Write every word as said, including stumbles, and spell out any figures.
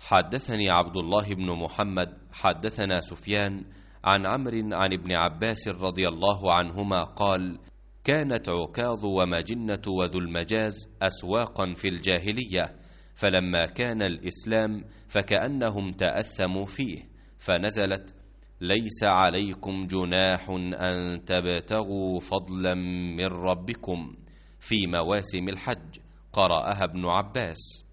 حدثني عبد الله بن محمد حدثنا سفيان عن عمرو عن ابن عباس رضي الله عنهما قال: كانت عكاظ ومجنة وذو المجاز أسواقا في الجاهلية، فلما كان الإسلام فكأنهم تأثموا فيه، فنزلت: ليس عليكم جناح أن تبتغوا فضلا من ربكم في مواسم الحج، قرأها ابن عباس.